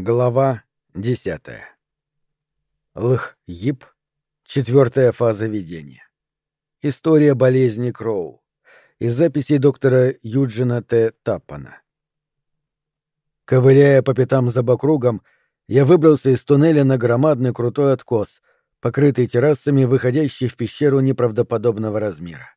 Глава 10. Лх-Йип. Четвертая фаза видения. История болезни Кроу. Из записей доктора Юджина Т. Таппана. Ковыляя по пятам за Бакругом, я выбрался из туннеля на громадный крутой откос, покрытый террасами, выходящий в пещеру неправдоподобного размера.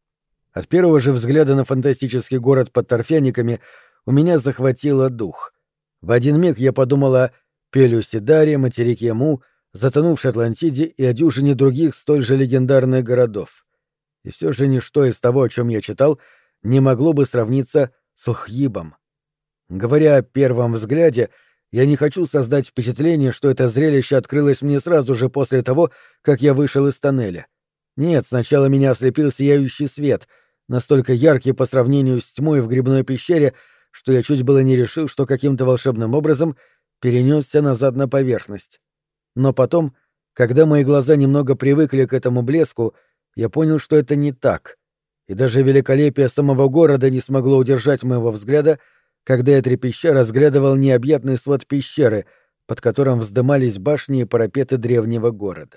От первого же взгляда на фантастический город под торфяниками у меня захватило дух — в один миг я подумал о Пелюсидаре, материке Му, затонувшей Атлантиде и о дюжине других столь же легендарных городов. И все же ничто из того, о чем я читал, не могло бы сравниться с Лхьибом. Говоря о первом взгляде, я не хочу создать впечатление, что это зрелище открылось мне сразу же после того, как я вышел из тоннеля. Нет, сначала меня ослепил сияющий свет, настолько яркий по сравнению с тьмой в грибной пещере, что я чуть было не решил, что каким-то волшебным образом перенесся назад на поверхность. Но потом, когда мои глаза немного привыкли к этому блеску, я понял, что это не так, и даже великолепие самого города не смогло удержать моего взгляда, когда я трепеща разглядывал необъятный свод пещеры, под которым вздымались башни и парапеты древнего города.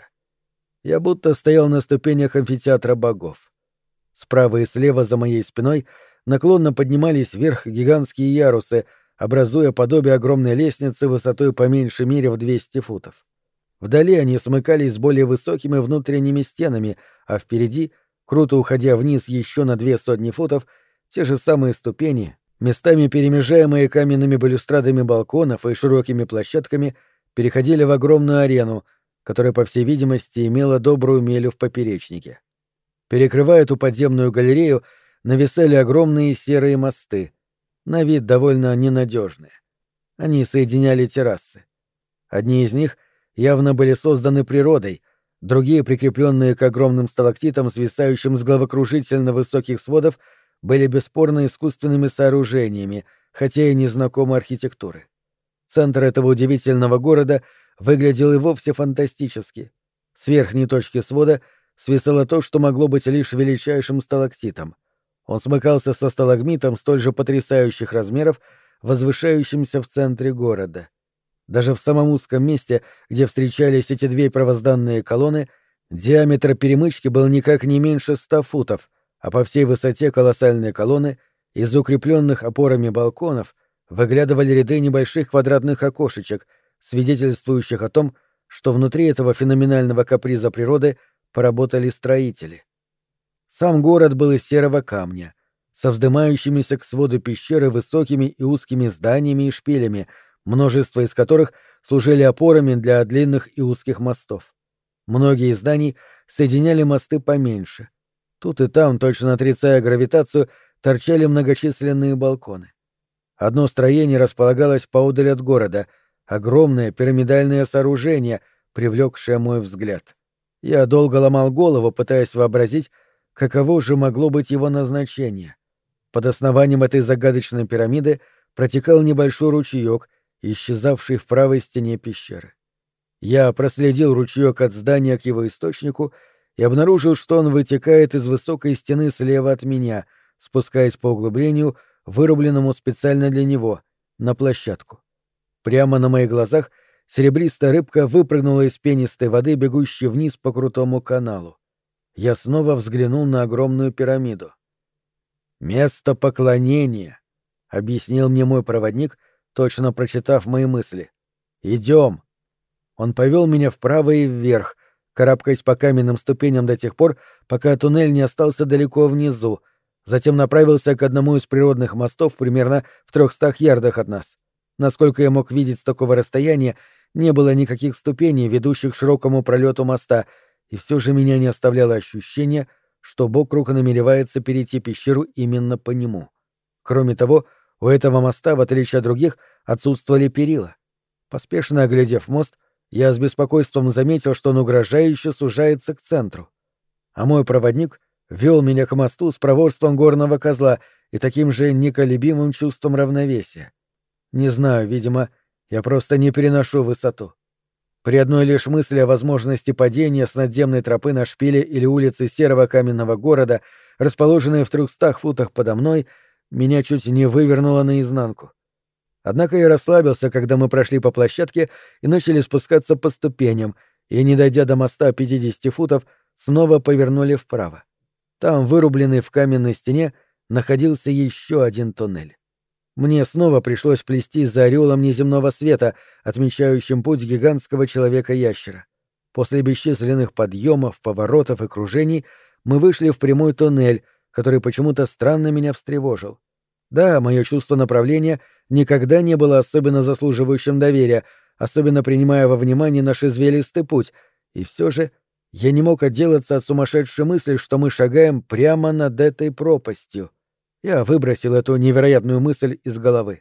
Я будто стоял на ступенях амфитеатра богов. Справа и слева за моей спиной наклонно поднимались вверх гигантские ярусы, образуя подобие огромной лестницы высотой по меньшей мере в 200 футов. Вдали они смыкались с более высокими внутренними стенами, а впереди, круто уходя вниз еще на 200 футов, те же самые ступени, местами перемежаемые каменными балюстрадами балконов и широкими площадками, переходили в огромную арену, которая, по всей видимости, имела добрую милю в поперечнике. Перекрывая эту подземную галерею, нависали огромные серые мосты, на вид довольно ненадежные. Они соединяли террасы. Одни из них явно были созданы природой, другие, прикрепленные к огромным сталактитам, свисающим с головокружительно высоких сводов, были бесспорно искусственными сооружениями, хотя и незнакомой архитектуры. Центр этого удивительного города выглядел и вовсе фантастически. С верхней точки свода свисало то, что могло быть лишь величайшим сталактитом. Он смыкался со сталагмитом столь же потрясающих размеров, возвышающимся в центре города. Даже в самом узком месте, где встречались эти две первозданные колонны, диаметр перемычки был никак не меньше 100 футов, а по всей высоте колоссальной колонны из укрепленных опорами балконов выглядывали ряды небольших квадратных окошечек, свидетельствующих о том, что внутри этого феноменального каприза природы поработали строители. Сам город был из серого камня, со вздымающимися к своду пещеры высокими и узкими зданиями и шпилями, множество из которых служили опорами для длинных и узких мостов. Многие из зданий соединяли мосты поменьше. Тут и там, точно отрицая гравитацию, торчали многочисленные балконы. Одно строение располагалось поодаль от города, огромное пирамидальное сооружение, привлекшее мой взгляд. Я долго ломал голову, пытаясь вообразить, каково же могло быть его назначение. Под основанием этой загадочной пирамиды протекал небольшой ручеек, исчезавший в правой стене пещеры. Я проследил ручеек от здания к его источнику и обнаружил, что он вытекает из высокой стены слева от меня, спускаясь по углублению, вырубленному специально для него, на площадку. Прямо на моих глазах серебристая рыбка выпрыгнула из пенистой воды, бегущей вниз по крутому каналу. Я снова взглянул на огромную пирамиду. «Место поклонения», — объяснил мне мой проводник, точно прочитав мои мысли. «Идем». Он повел меня вправо и вверх, карабкаясь по каменным ступеням до тех пор, пока туннель не остался далеко внизу, затем направился к одному из природных мостов примерно в 300 ярдах от нас. Насколько я мог видеть с такого расстояния, не было никаких ступеней, ведущих к широкому пролету моста, и все же меня не оставляло ощущение, что Бокруг намеревается перейти пещеру именно по нему. Кроме того, у этого моста, в отличие от других, отсутствовали перила. Поспешно оглядев мост, я с беспокойством заметил, что он угрожающе сужается к центру. А мой проводник вел меня к мосту с проворством горного козла и таким же неколебимым чувством равновесия. Не знаю, видимо, я просто не переношу высоту. При одной лишь мысли о возможности падения с надземной тропы на шпиле или улице серого каменного города, расположенной в 300 футах подо мной, меня чуть не вывернуло наизнанку. Однако я расслабился, когда мы прошли по площадке и начали спускаться по ступеням, и, не дойдя до моста 50 футов, снова повернули вправо. Там, вырубленный в каменной стене, находился еще один туннель. Мне снова пришлось плестись за ореолом неземного света, отмечающим путь гигантского человека-ящера. После бесчисленных подъемов, поворотов и кружений мы вышли в прямой туннель, который почему-то странно меня встревожил. Да, мое чувство направления никогда не было особенно заслуживающим доверия, особенно принимая во внимание наш извилистый путь, и все же я не мог отделаться от сумасшедшей мысли, что мы шагаем прямо над этой пропастью. Я выбросил эту невероятную мысль из головы.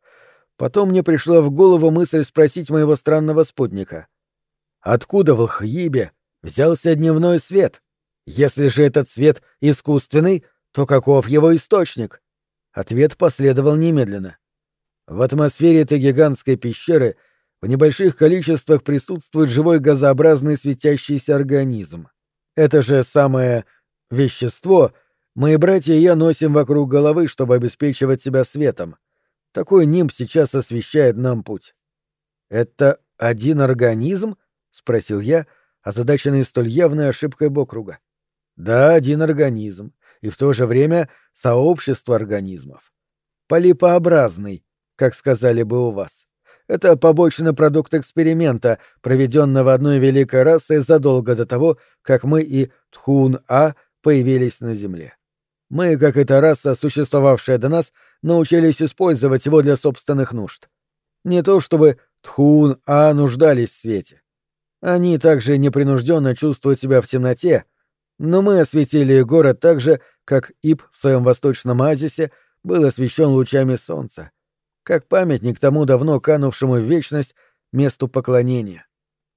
Потом мне пришла в голову мысль спросить моего странного спутника. Откуда в Лхьибе взялся дневной свет? Если же этот свет искусственный, то каков его источник? Ответ последовал немедленно. В атмосфере этой гигантской пещеры в небольших количествах присутствует живой газообразный светящийся организм. Это же самое вещество мои братья и я носим вокруг головы, чтобы обеспечивать себя светом. Такой нимб сейчас освещает нам путь. — Это один организм? — спросил я, озадаченный столь явной ошибкой Бокруга. — Да, один организм, и в то же время сообщество организмов. Полипообразный, как сказали бы у вас. Это побочный продукт эксперимента, проведенного одной великой расой задолго до того, как мы и Тхун-А появились на Земле. Мы, как эта раса, существовавшая до нас, научились использовать его для собственных нужд. Не то чтобы Тхун-А нуждались в свете. Они также непринужденно чувствуют себя в темноте, но мы осветили город так же, как Иб в своем восточном оазисе был освещен лучами солнца, как памятник тому давно канувшему в вечность месту поклонения.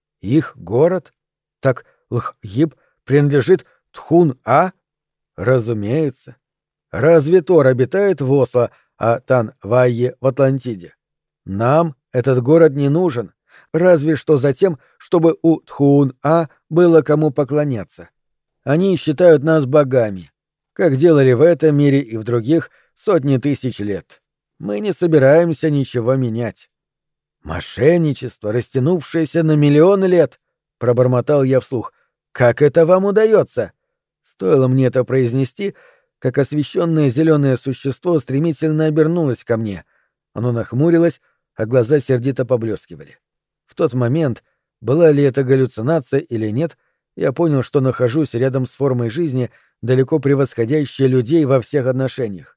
Их город? Так Лхьиб принадлежит Тхун-А? Разумеется. Разве Тор обитает в Осло, а Тан-Вайе в Атлантиде? Нам этот город не нужен, разве что за тем, чтобы у Тхун-А было кому поклоняться. Они считают нас богами, как делали в этом мире и в других сотни тысяч лет. Мы не собираемся ничего менять. Мошенничество, растянувшееся на миллионы лет, пробормотал я вслух. Как это вам удается? Стоило мне это произнести, как освещенное зеленое существо стремительно обернулось ко мне. Оно нахмурилось, а глаза сердито поблескивали. В тот момент, была ли это галлюцинация или нет, я понял, что нахожусь рядом с формой жизни, далеко превосходящей людей во всех отношениях.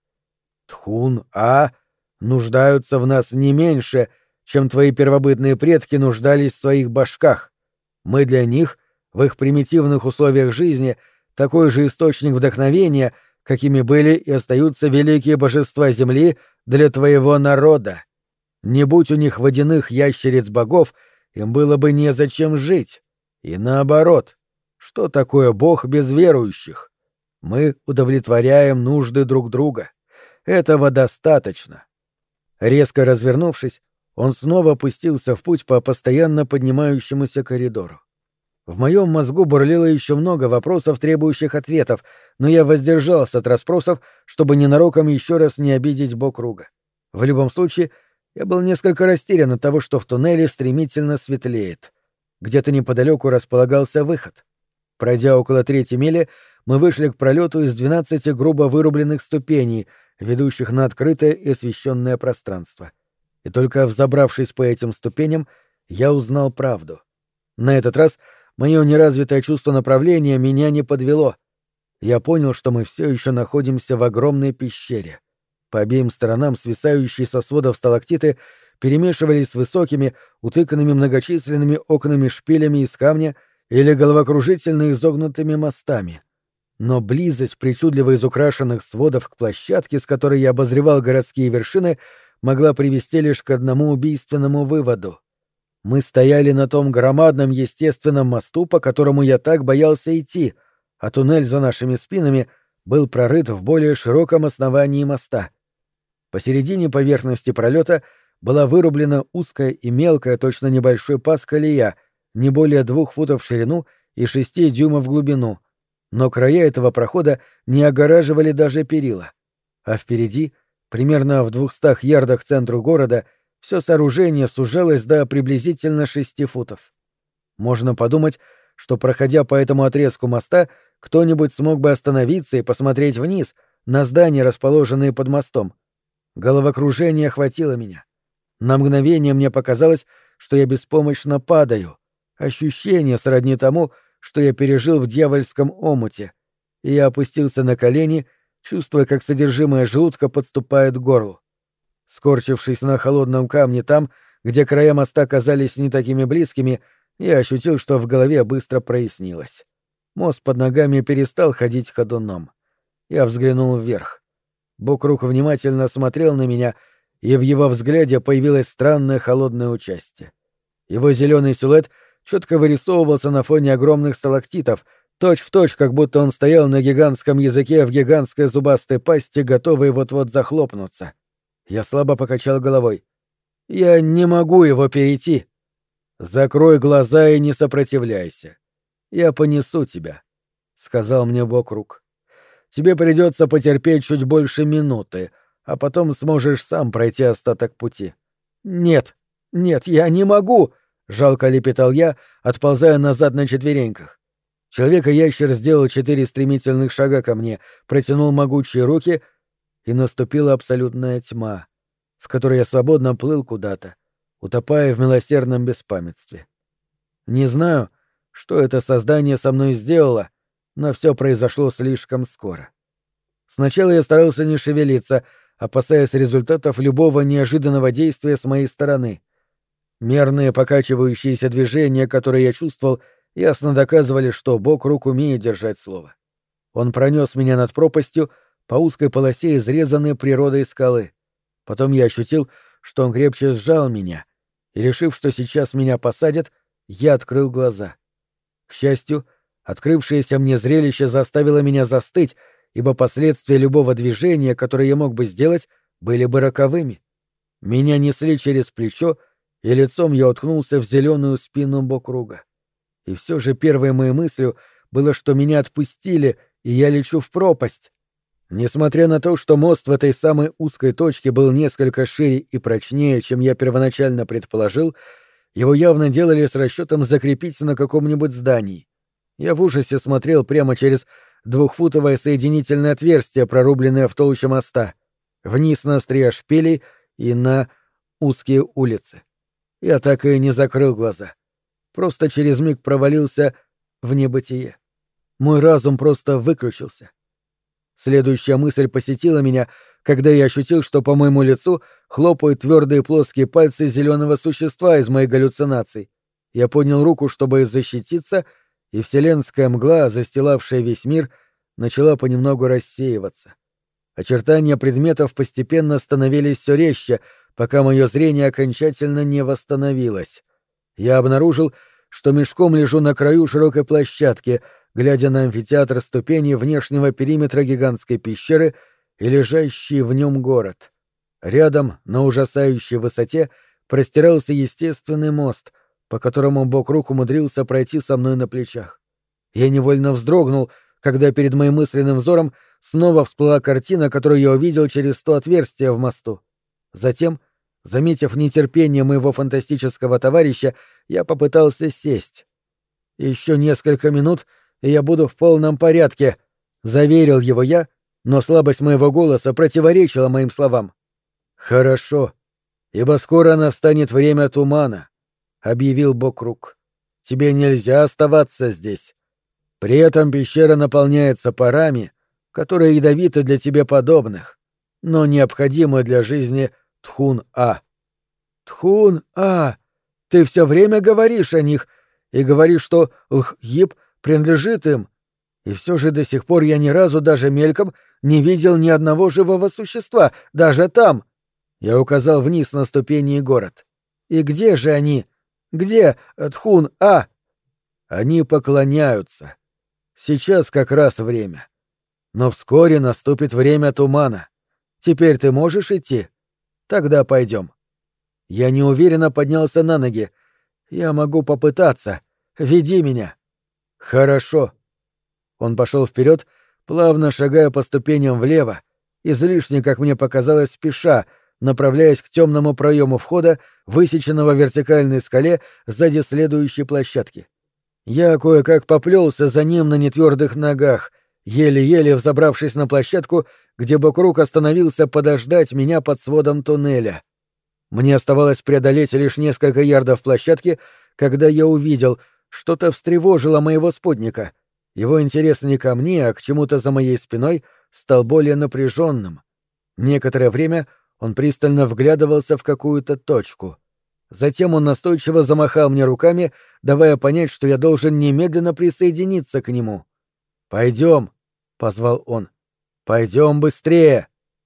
Тхун-А нуждаются в нас не меньше, чем твои первобытные предки нуждались в своих башках. Мы для них, в их примитивных условиях жизни, такой же источник вдохновения, какими были и остаются великие божества Земли для твоего народа. Не будь у них водяных ящериц-богов, им было бы незачем жить. И наоборот, что такое бог без верующих? Мы удовлетворяем нужды друг друга. Этого достаточно. Резко развернувшись, он снова опустился в путь по постоянно поднимающемуся коридору. В моем мозгу бурлило еще много вопросов, требующих ответов, но я воздержался от расспросов, чтобы ненароком еще раз не обидеть Бокруга. В любом случае, я был несколько растерян от того, что в туннеле стремительно светлеет. Где-то неподалеку располагался выход. Пройдя около 3 мили, мы вышли к пролету из 12 грубо вырубленных ступеней, ведущих на открытое и освещенное пространство. И только взобравшись по этим ступеням, я узнал правду. На этот раз мое неразвитое чувство направления меня не подвело. Я понял, что мы все еще находимся в огромной пещере. По обеим сторонам свисающие со сводов сталактиты перемешивались с высокими, утыканными многочисленными окнами-шпилями из камня или головокружительно изогнутыми мостами. Но близость причудливо изукрашенных сводов к площадке, с которой я обозревал городские вершины, могла привести лишь к одному убийственному выводу. Мы стояли на том громадном естественном мосту, по которому я так боялся идти, а туннель за нашими спинами был прорыт в более широком основании моста. Посередине поверхности пролета была вырублена узкая и мелкая, точно небольшой паз колея, не более 2 футов в ширину и 6 дюймов в глубину, но края этого прохода не огораживали даже перила. А впереди, примерно в 200 ярдах к центру города, все сооружение сужалось до приблизительно 6 футов. Можно подумать, что, проходя по этому отрезку моста, кто-нибудь смог бы остановиться и посмотреть вниз на здания, расположенные под мостом. Головокружение охватило меня. На мгновение мне показалось, что я беспомощно падаю. Ощущение сродни тому, что я пережил в дьявольском омуте. И я опустился на колени, чувствуя, как содержимое желудка подступает к горлу. Скорчившись на холодном камне там, где края моста казались не такими близкими, я ощутил, что в голове быстро прояснилось. Мост под ногами перестал ходить ходуном. Я взглянул вверх. Бокрук внимательно смотрел на меня, и в его взгляде появилось странное холодное участие. Его зеленый силуэт четко вырисовывался на фоне огромных сталактитов, точь-в-точь, как будто он стоял на гигантском языке в гигантской зубастой пасти, готовый вот-вот захлопнуться. Я слабо покачал головой. «Я не могу его перейти». «Закрой глаза и не сопротивляйся. Я понесу тебя», — сказал мне Бокрук. «Тебе придется потерпеть чуть больше минуты, а потом сможешь сам пройти остаток пути». «Нет, нет, я не могу!» — жалко лепетал я, отползая назад на четвереньках. Человек-ящер сделал 4 стремительных шага ко мне, протянул могучие руки, и наступила абсолютная тьма, в которой я свободно плыл куда-то, утопая в милосердном беспамятстве. Не знаю, что это создание со мной сделало, но все произошло слишком скоро. Сначала я старался не шевелиться, опасаясь результатов любого неожиданного действия с моей стороны. Мерные покачивающиеся движения, которые я чувствовал, ясно доказывали, что Бокрук умеет держать слово. Он пронес меня над пропастью по узкой полосе изрезанной природой скалы. Потом я ощутил, что он крепче сжал меня, и, решив, что сейчас меня посадят, я открыл глаза. К счастью, открывшееся мне зрелище заставило меня застыть, ибо последствия любого движения, которое я мог бы сделать, были бы роковыми. Меня несли через плечо, и лицом я уткнулся в зеленую спину Бокруга. И все же первой моей мыслью было, что меня отпустили, и я лечу в пропасть. Несмотря на то, что мост в этой самой узкой точке был несколько шире и прочнее, чем я первоначально предположил, его явно делали с расчетом закрепить на каком-нибудь здании. Я в ужасе смотрел прямо через 2-футовое соединительное отверстие, прорубленное в толще моста, вниз на острия шпилей и на узкие улицы. Я так и не закрыл глаза. Просто через миг провалился в небытие. Мой разум просто выключился. Следующая мысль посетила меня, когда я ощутил, что по моему лицу хлопают твердые плоские пальцы зеленого существа из моих галлюцинаций. Я поднял руку, чтобы защититься, и вселенская мгла, застилавшая весь мир, начала понемногу рассеиваться. Очертания предметов постепенно становились все резче, пока мое зрение окончательно не восстановилось. Я обнаружил, что мешком лежу на краю широкой площадки, глядя на амфитеатр ступеней внешнего периметра гигантской пещеры и лежащий в нем город. Рядом, на ужасающей высоте, простирался естественный мост, по которому Бокрук умудрился пройти со мной на плечах. Я невольно вздрогнул, когда перед моим мысленным взором снова всплыла картина, которую я увидел через то отверстие в мосту. Затем, заметив нетерпение моего фантастического товарища, я попытался сесть. «Еще несколько минут, и я буду в полном порядке», — заверил его я, но слабость моего голоса противоречила моим словам. «Хорошо, ибо скоро настанет время тумана», — объявил Бокрук. «Тебе нельзя оставаться здесь. При этом пещера наполняется парами, которые ядовиты для тебе подобных, но необходимы для жизни Тхун-А». «Тхун-А! Ты все время говоришь о них и говоришь, что Лх-Гиб принадлежит им, и все же до сих пор я ни разу даже мельком не видел ни одного живого существа, даже там». Я указал вниз на ступени и город. «И где же они? Где Тхун-А?» «Они поклоняются. Сейчас как раз время. Но вскоре наступит время тумана. Теперь ты можешь идти? Тогда пойдем». Я неуверенно поднялся на ноги. «Я могу попытаться. Веди меня». «Хорошо». Он пошел вперед, плавно шагая по ступеням влево, излишне, как мне показалось, спеша, направляясь к темному проему входа, высеченного в вертикальной скале сзади следующей площадки. Я кое-как поплелся за ним на нетвердых ногах, еле-еле взобравшись на площадку, где Бокрук остановился подождать меня под сводом туннеля. Мне оставалось преодолеть лишь несколько ярдов площадки, когда я увидел, что-то встревожило моего спутника. Его интерес не ко мне, а к чему-то за моей спиной стал более напряженным. Некоторое время он пристально вглядывался в какую-то точку. Затем он настойчиво замахал мне руками, давая понять, что я должен немедленно присоединиться к нему. «Пойдем», — позвал он. «Пойдем быстрее».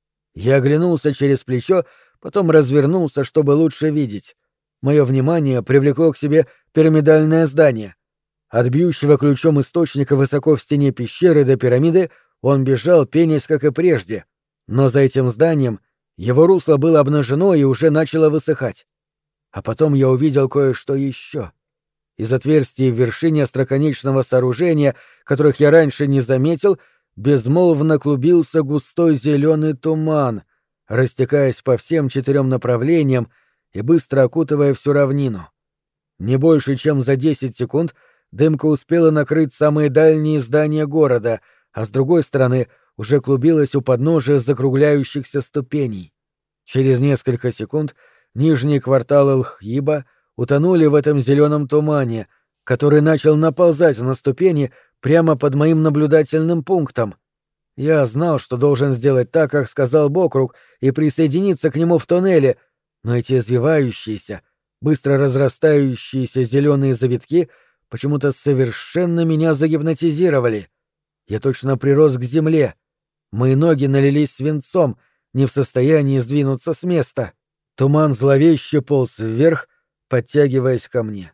Я оглянулся через плечо, потом развернулся, чтобы лучше видеть. Мое внимание привлекло к себе пирамидальное здание. От бьющего ключом источника высоко в стене пещеры до пирамиды он бежал, пенясь, как и прежде. Но за этим зданием его русло было обнажено и уже начало высыхать. А потом я увидел кое-что еще. Из отверстий в вершине остроконечного сооружения, которых я раньше не заметил, безмолвно клубился густой зеленый туман, растекаясь по всем 4 направлениям и быстро окутывая всю равнину. Не больше чем за 10 секунд дымка успела накрыть самые дальние здания города, а с другой стороны уже клубилась у подножия закругляющихся ступеней. Через несколько секунд нижние кварталы Лхьиба утонули в этом зеленом тумане, который начал наползать на ступени прямо под моим наблюдательным пунктом. Я знал, что должен сделать так, как сказал Бокрук, и присоединиться к нему в туннеле, но эти извивающиеся, быстро разрастающиеся зеленые завитки почему-то совершенно меня загипнотизировали. Я точно прирос к земле. Мои ноги налились свинцом, не в состоянии сдвинуться с места. Туман зловеще полз вверх, подтягиваясь ко мне.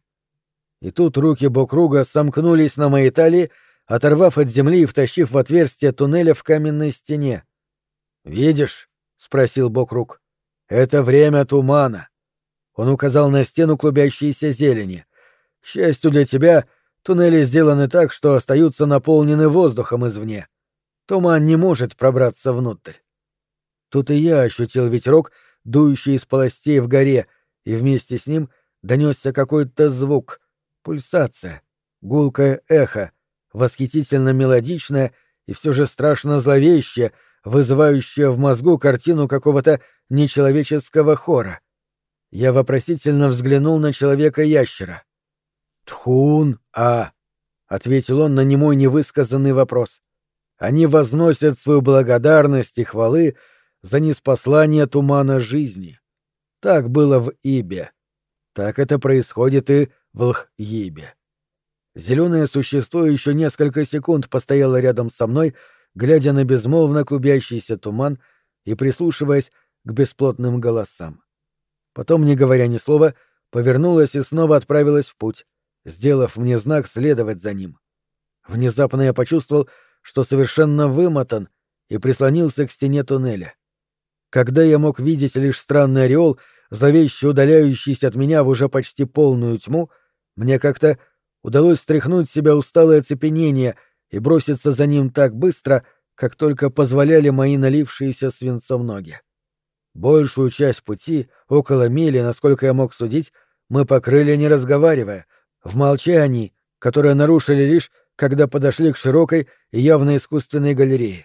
И тут руки Бокруга сомкнулись на моей талии, оторвав от земли и втащив в отверстие туннеля в каменной стене. «Видишь?» — спросил Бокруг. «Это время тумана». Он указал на стену клубящейся зелени. «К счастью для тебя, туннели сделаны так, что остаются наполнены воздухом извне. Туман не может пробраться внутрь». Тут и я ощутил ветерок, дующий из полостей в горе, и вместе с ним донесся какой-то звук, пульсация, гулкое эхо, восхитительно мелодичное и все же страшно зловещее, вызывающее в мозгу картину какого-то нечеловеческого хора. Я вопросительно взглянул на человека-ящера. «Тхун-а», — ответил он на немой невысказанный вопрос. «Они возносят свою благодарность и хвалы за ниспослание тумана жизни. Так было в Ибе. Так это происходит и в Лхьибе». Зеленое существо еще несколько секунд постояло рядом со мной, глядя на безмолвно клубящийся туман и прислушиваясь к бесплотным голосам. Потом, не говоря ни слова, повернулась и снова отправилась в путь, сделав мне знак следовать за ним. Внезапно я почувствовал, что совершенно вымотан, и прислонился к стене туннеля. Когда я мог видеть лишь странный ореол, зловеще удаляющийся от меня в уже почти полную тьму, мне как-то удалось стряхнуть с себя усталое оцепенение и броситься за ним так быстро, как только позволяли мои налившиеся свинцом ноги. Большую часть пути, около мили, насколько я мог судить, мы покрыли не разговаривая, в молчании, которое нарушили лишь, когда подошли к широкой и явно искусственной галерее.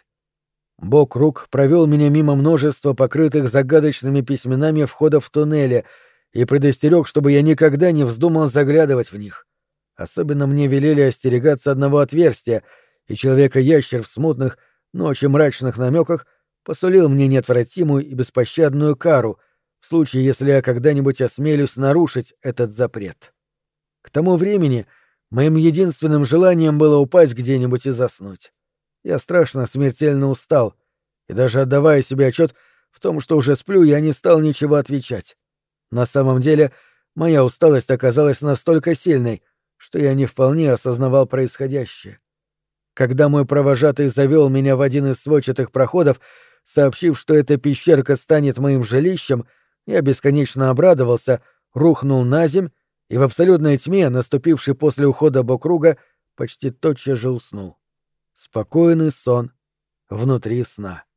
Бокрук провел меня мимо множества покрытых загадочными письменами входов в туннеле и предостерег, чтобы я никогда не вздумал заглядывать в них. Особенно мне велели остерегаться одного отверстия, и человека-ящер в смутных, но очень мрачных намеках посулил мне неотвратимую и беспощадную кару в случае, если я когда-нибудь осмелюсь нарушить этот запрет. К тому времени моим единственным желанием было упасть где-нибудь и заснуть. Я страшно смертельно устал, и даже отдавая себе отчет в том, что уже сплю, я не стал ничего отвечать. На самом деле, моя усталость оказалась настолько сильной, что я не вполне осознавал происходящее. Когда мой провожатый завел меня в один из сводчатых проходов, сообщив, что эта пещерка станет моим жилищем, я бесконечно обрадовался, рухнул наземь и в абсолютной тьме, наступившей после ухода Бокруга, почти тотчас же уснул. Спокойный сон внутри сна.